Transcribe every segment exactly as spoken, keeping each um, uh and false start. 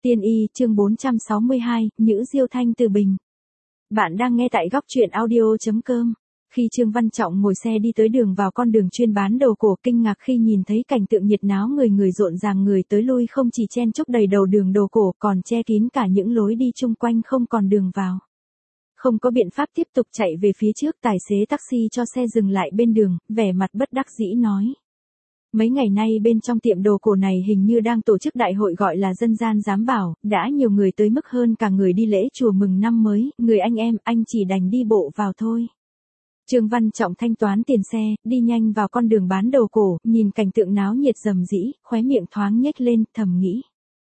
Tiên y chương bốn trăm sáu mươi hai, Nhữ Diêu Thanh từ Bình. Bạn đang nghe tại góc truyện audio.com. Khi Trương Văn Trọng ngồi xe đi tới đường vào con đường chuyên bán đồ cổ, kinh ngạc khi nhìn thấy cảnh tượng nhiệt náo, người người rộn ràng, người tới lui không chỉ chen chúc đầy đầu đường đồ cổ, còn che kín cả những lối đi chung quanh không còn đường vào. Không có biện pháp tiếp tục chạy về phía trước, tài xế taxi cho xe dừng lại bên đường, vẻ mặt bất đắc dĩ nói. Mấy ngày nay bên trong tiệm đồ cổ này hình như đang tổ chức đại hội gọi là dân gian giám bảo, đã nhiều người tới mức hơn cả người đi lễ chùa mừng năm mới, người anh em, anh chỉ đành đi bộ vào thôi. Trương Văn Trọng thanh toán tiền xe, đi nhanh vào con đường bán đồ cổ, nhìn cảnh tượng náo nhiệt rầm rĩ, khóe miệng thoáng nhếch lên, thầm nghĩ.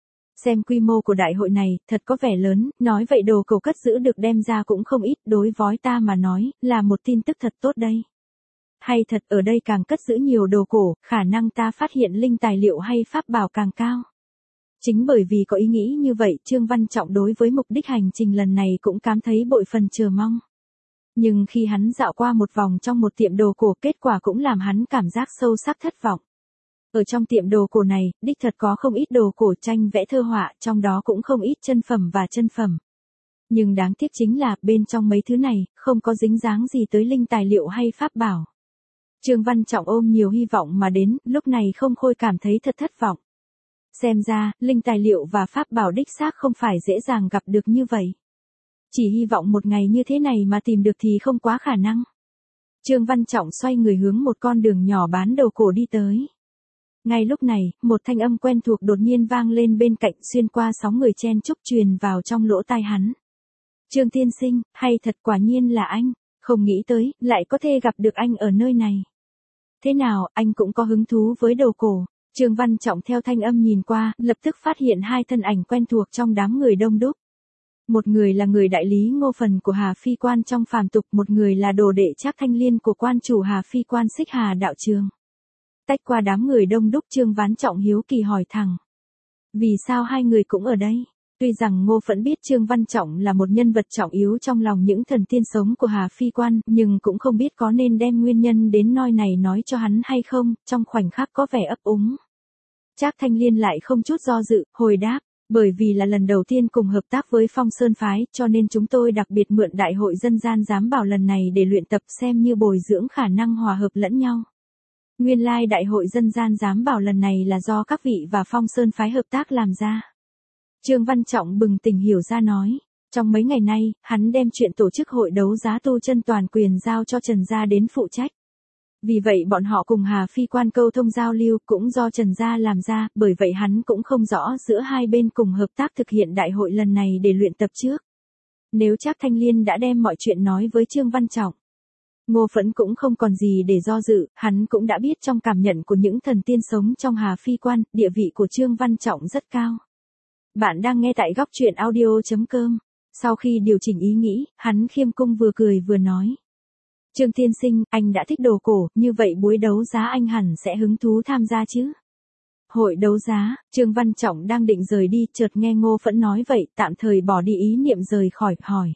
Xem quy mô của đại hội này, thật có vẻ lớn, nói vậy đồ cổ cất giữ được đem ra cũng không ít, đối với ta mà nói, là một tin tức thật tốt đây. Hay thật, ở đây càng cất giữ nhiều đồ cổ, khả năng ta phát hiện linh tài liệu hay pháp bảo càng cao. Chính bởi vì có ý nghĩ như vậy, Trương Văn Trọng đối với mục đích hành trình lần này cũng cảm thấy bội phần chờ mong. Nhưng khi hắn dạo qua một vòng trong một tiệm đồ cổ, kết quả cũng làm hắn cảm giác sâu sắc thất vọng. Ở trong tiệm đồ cổ này, đích thật có không ít đồ cổ tranh vẽ thơ họa, trong đó cũng không ít chân phẩm và chân phẩm. Nhưng đáng tiếc chính là, bên trong mấy thứ này, không có dính dáng gì tới linh tài liệu hay pháp bảo. Trương Văn Trọng ôm nhiều hy vọng mà đến, lúc này không khôi cảm thấy thật thất vọng. Xem ra, linh tài liệu và pháp bảo đích xác không phải dễ dàng gặp được như vậy. Chỉ hy vọng một ngày như thế này mà tìm được thì không quá khả năng. Trương Văn Trọng xoay người hướng một con đường nhỏ bán đồ cổ đi tới. Ngay lúc này, một thanh âm quen thuộc đột nhiên vang lên bên cạnh, xuyên qua sóng người chen chúc truyền vào trong lỗ tai hắn. Trương tiên sinh, hay thật, quả nhiên là anh. Không nghĩ tới, lại có thể gặp được anh ở nơi này. Thế nào, anh cũng có hứng thú với đồ cổ? Trương Văn Trọng theo thanh âm nhìn qua, lập tức phát hiện hai thân ảnh quen thuộc trong đám người đông đúc. Một người là người đại lý Ngô Phần của Hà Phi Quan trong phàm tục, một người là đồ đệ Trác Thanh Liên của quan chủ Hà Phi Quan Xích Hà đạo trường. Tách qua đám người đông đúc, Trương Văn Trọng hiếu kỳ hỏi thẳng. Vì sao hai người cũng ở đây? Tuy rằng Ngô Phẫn biết Trương Văn Trọng là một nhân vật trọng yếu trong lòng những thần tiên sống của Hà Phi Quan, nhưng cũng không biết có nên đem nguyên nhân đến nơi này nói cho hắn hay không, trong khoảnh khắc có vẻ ấp úng. Trác Thanh Liên lại không chút do dự, hồi đáp, bởi vì là lần đầu tiên cùng hợp tác với Phong Sơn Phái, cho nên chúng tôi đặc biệt mượn đại hội dân gian giám bảo lần này để luyện tập xem như bồi dưỡng khả năng hòa hợp lẫn nhau. Nguyên lai đại hội dân gian giám bảo lần này là do các vị và Phong Sơn Phái hợp tác làm ra. Trương Văn Trọng bừng tỉnh hiểu ra nói, trong mấy ngày nay, hắn đem chuyện tổ chức hội đấu giá tu chân toàn quyền giao cho Trần Gia đến phụ trách. Vì vậy bọn họ cùng Hà Phi Quan câu thông giao lưu cũng do Trần Gia làm ra, bởi vậy hắn cũng không rõ giữa hai bên cùng hợp tác thực hiện đại hội lần này để luyện tập trước. Nếu Trác Thanh Liên đã đem mọi chuyện nói với Trương Văn Trọng, Ngô Phẫn cũng không còn gì để do dự, hắn cũng đã biết trong cảm nhận của những thần tiên sống trong Hà Phi Quan, địa vị của Trương Văn Trọng rất cao. Bạn đang nghe tại góc truyện audio.com. Sau khi điều chỉnh ý nghĩ, hắn khiêm cung vừa cười vừa nói. Trương tiên sinh, anh đã thích đồ cổ, như vậy buổi đấu giá anh hẳn sẽ hứng thú tham gia chứ? Hội đấu giá, Trương Văn Trọng đang định rời đi, chợt nghe Ngô Phẫn nói vậy, tạm thời bỏ đi ý niệm rời khỏi, hỏi.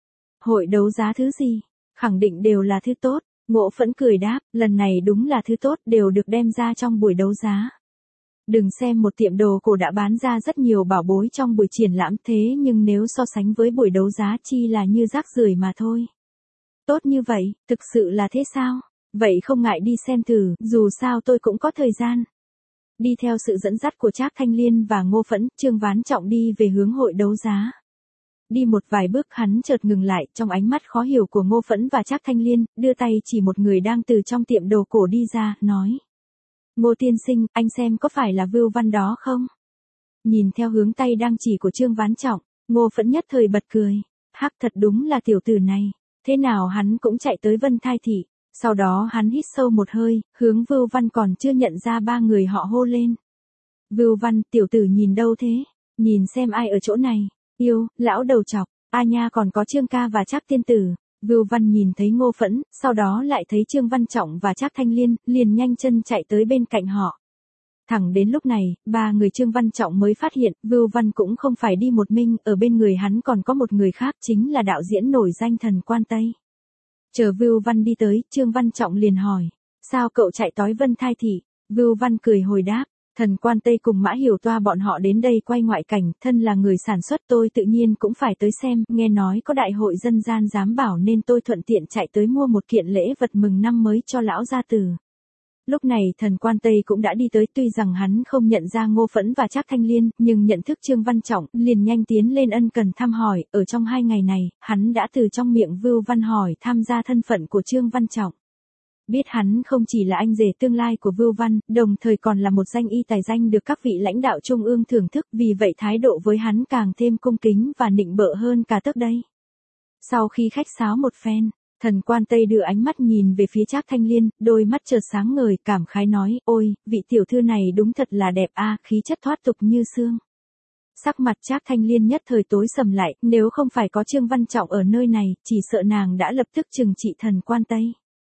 Hội đấu giá thứ gì? Khẳng định đều là thứ tốt. Ngô Phẫn cười đáp, lần này đúng là thứ tốt, đều được đem ra trong buổi đấu giá. Đừng xem một tiệm đồ cổ đã bán ra rất nhiều bảo bối trong buổi triển lãm, thế nhưng nếu so sánh với buổi đấu giá chi là như rác rưởi mà thôi. Tốt như vậy, thực sự là thế sao? Vậy không ngại đi xem thử, dù sao tôi cũng có thời gian. Đi theo sự dẫn dắt của Trác Thanh Liên và Ngô Phẫn, Trương Văn Trọng đi về hướng hội đấu giá. Đi một vài bước hắn chợt ngừng lại, trong ánh mắt khó hiểu của Ngô Phẫn và Trác Thanh Liên, đưa tay chỉ một người đang từ trong tiệm đồ cổ đi ra, nói. Ngô tiên sinh, anh xem có phải là Vưu Văn đó không? Nhìn theo hướng tay đang chỉ của Trương Văn Trọng, Ngô Phẫn nhất thời bật cười. Hắc, thật đúng là tiểu tử này. Thế nào hắn cũng chạy tới Vân Thai Thị. Sau đó hắn hít sâu một hơi, hướng Vưu Văn còn chưa nhận ra ba người họ hô lên. Vưu Văn, tiểu tử nhìn đâu thế? Nhìn xem ai ở chỗ này. Yêu, lão đầu chọc, a nha, còn có Trương ca và Trác tiên tử. Vưu Văn nhìn thấy Ngô Phẫn, sau đó lại thấy Trương Văn Trọng và Trác Thanh Liên, liền nhanh chân chạy tới bên cạnh họ. Thẳng đến lúc này, ba người Trương Văn Trọng mới phát hiện, Vưu Văn cũng không phải đi một mình, ở bên người hắn còn có một người khác, chính là đạo diễn nổi danh Thần Quan Tây. Chờ Vưu Văn đi tới, Trương Văn Trọng liền hỏi, sao cậu chạy tới Vân Thai Thị? Vưu Văn cười hồi đáp, Thần Quan Tây cùng Mã Hiểu Toa bọn họ đến đây quay ngoại cảnh, thân là người sản xuất tôi tự nhiên cũng phải tới xem, nghe nói có đại hội dân gian giám bảo nên tôi thuận tiện chạy tới mua một kiện lễ vật mừng năm mới cho lão gia tử. Lúc này Thần Quan Tây cũng đã đi tới, tuy rằng hắn không nhận ra Ngô Phẫn và Trác Thanh Liên, nhưng nhận thức Trương Văn Trọng, liền nhanh tiến lên ân cần thăm hỏi, ở trong hai ngày này, hắn đã từ trong miệng Vưu Văn hỏi tham gia thân phận của Trương Văn Trọng. Biết hắn không chỉ là anh rể tương lai của Vưu Văn, đồng thời còn là một danh y tài danh được các vị lãnh đạo trung ương thưởng thức, vì vậy thái độ với hắn càng thêm cung kính và nịnh bợ hơn cả trước đây. Sau khi khách sáo một phen, Thần Quan Tây đưa ánh mắt nhìn về phía Trác Thanh Liên, đôi mắt chợt sáng ngời, cảm khái nói, ôi, vị tiểu thư này đúng thật là đẹp a, khí chất thoát tục như sương. Sắc mặt Trác Thanh Liên nhất thời tối sầm lại, nếu không phải có Trương Văn Trọng ở nơi này, chỉ sợ nàng đã lập tức trừng trị Thần Quan Tây.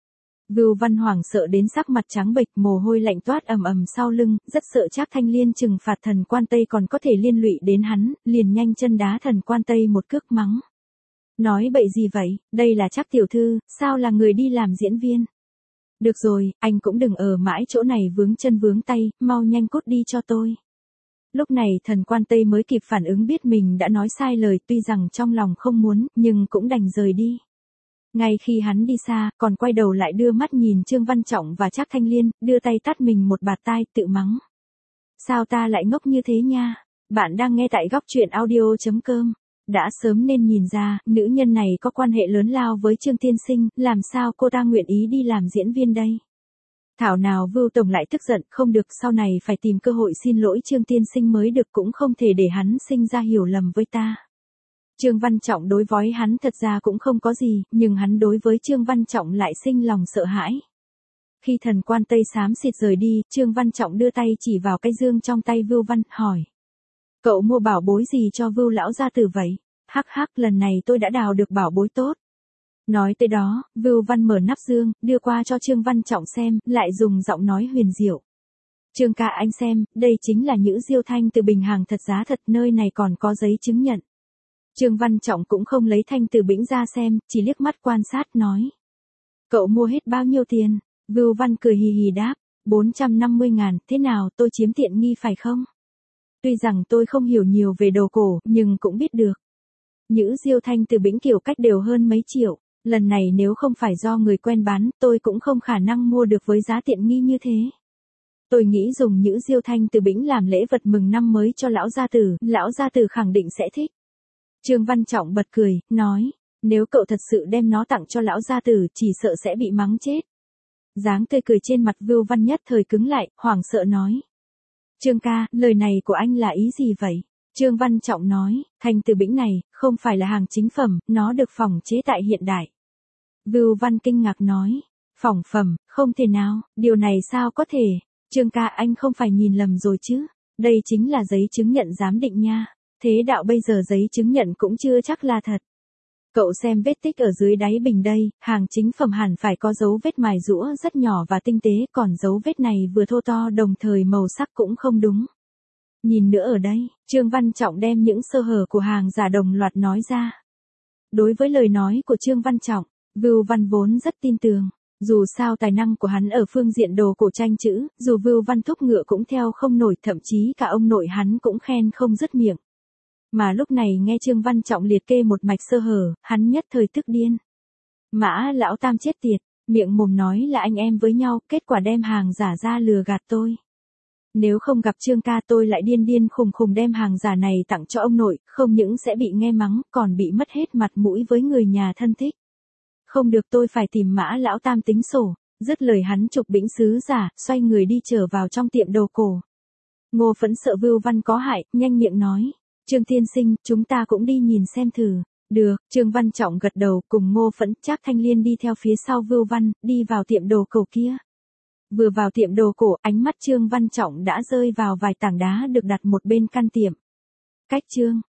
Vưu Văn hoảng sợ đến sắc mặt trắng bệch, mồ hôi lạnh toát ầm ầm sau lưng, rất sợ Trác Thanh Liên trừng phạt Thần Quan Tây còn có thể liên lụy đến hắn, liền nhanh chân đá Thần Quan Tây một cước mắng. Nói bậy gì vậy, đây là Trác tiểu thư, sao là người đi làm diễn viên? Được rồi, anh cũng đừng ở mãi chỗ này vướng chân vướng tay, mau nhanh cút đi cho tôi. Lúc này Thần Quan Tây mới kịp phản ứng, biết mình đã nói sai lời, tuy rằng trong lòng không muốn, nhưng cũng đành rời đi. Ngay khi hắn đi xa, còn quay đầu lại đưa mắt nhìn Trương Văn Trọng và Trác Thanh Liên, đưa tay tát mình một bạt tai, tự mắng. Sao ta lại ngốc như thế nha? Bạn đang nghe tại góc truyện audio chấm com. Đã sớm nên nhìn ra, nữ nhân này có quan hệ lớn lao với Trương tiên sinh, làm sao cô ta nguyện ý đi làm diễn viên đây? Thảo nào Vưu Tổng lại tức giận, không được, sau này phải tìm cơ hội xin lỗi Trương tiên sinh mới được, cũng không thể để hắn sinh ra hiểu lầm với ta. Trương Văn Trọng đối với hắn thật ra cũng không có gì, nhưng hắn đối với Trương Văn Trọng lại sinh lòng sợ hãi. Khi Thần Quan Tây xám xịt rời đi, Trương Văn Trọng đưa tay chỉ vào cái dương trong tay Vưu Văn, hỏi. Cậu mua bảo bối gì cho Vưu lão gia tử vậy? Hắc hắc, lần này tôi đã đào được bảo bối tốt. Nói tới đó, Vưu Văn mở nắp dương, đưa qua cho Trương Văn Trọng xem, lại dùng giọng nói huyền diệu. Trương ca anh xem, đây chính là nhữ diêu thanh từ bình, hàng thật giá thật, nơi này còn có giấy chứng nhận. Trương Văn Trọng cũng không lấy thanh từ bĩnh ra xem, chỉ liếc mắt quan sát, nói. Cậu mua hết bao nhiêu tiền? Vưu Văn cười hì hì đáp, bốn trăm năm mươi ngàn, thế nào, tôi chiếm tiện nghi phải không? Tuy rằng tôi không hiểu nhiều về đồ cổ, nhưng cũng biết được. Nhữ diêu thanh từ bĩnh kiểu cách đều hơn mấy triệu, lần này nếu không phải do người quen bán, tôi cũng không khả năng mua được với giá tiện nghi như thế. Tôi nghĩ dùng nhữ diêu thanh từ bĩnh làm lễ vật mừng năm mới cho lão gia tử, lão gia tử khẳng định sẽ thích. Trương Văn Trọng bật cười, nói, nếu cậu thật sự đem nó tặng cho lão gia tử, chỉ sợ sẽ bị mắng chết. Dáng tươi cười trên mặt Vưu Văn nhất thời cứng lại, hoảng sợ nói. Trương ca, lời này của anh là ý gì vậy? Trương Văn Trọng nói, thanh từ bĩnh này, không phải là hàng chính phẩm, nó được phỏng chế tại hiện đại. Vưu Văn kinh ngạc nói, phỏng phẩm, không thể nào, điều này sao có thể? Trương ca, anh không phải nhìn lầm rồi chứ, đây chính là giấy chứng nhận giám định nha. Thế đạo bây giờ giấy chứng nhận cũng chưa chắc là thật. Cậu xem vết tích ở dưới đáy bình đây, hàng chính phẩm hẳn phải có dấu vết mài rũa rất nhỏ và tinh tế, còn dấu vết này vừa thô to đồng thời màu sắc cũng không đúng. Nhìn nữa ở đây, Trương Văn Trọng đem những sơ hở của hàng giả đồng loạt nói ra. Đối với lời nói của Trương Văn Trọng, Vưu Văn vốn rất tin tưởng. Dù sao tài năng của hắn ở phương diện đồ cổ tranh chữ, dù Vưu Văn thúc ngựa cũng theo không nổi, thậm chí cả ông nội hắn cũng khen không dứt miệng. Mà lúc này nghe Trương Văn Trọng liệt kê một mạch sơ hở, hắn nhất thời tức điên. Mã lão tam chết tiệt, miệng mồm nói là anh em với nhau, kết quả đem hàng giả ra lừa gạt tôi. Nếu không gặp Trương ca tôi lại điên điên khùng khùng đem hàng giả này tặng cho ông nội, không những sẽ bị nghe mắng, còn bị mất hết mặt mũi với người nhà thân thích. Không được, tôi phải tìm Mã lão tam tính sổ. Dứt lời hắn chụp bĩnh sứ giả, xoay người đi trở vào trong tiệm đồ cổ. Ngô Phẫn sợ Vưu Văn có hại, nhanh miệng nói. Trương tiên sinh, chúng ta cũng đi nhìn xem thử. Được, Trương Văn Trọng gật đầu, cùng Ngô Phẫn, Trác Thanh Liên đi theo phía sau Vưu Văn, đi vào tiệm đồ cổ kia. Vừa vào tiệm đồ cổ, ánh mắt Trương Văn Trọng đã rơi vào vài tảng đá được đặt một bên căn tiệm. Cách Trương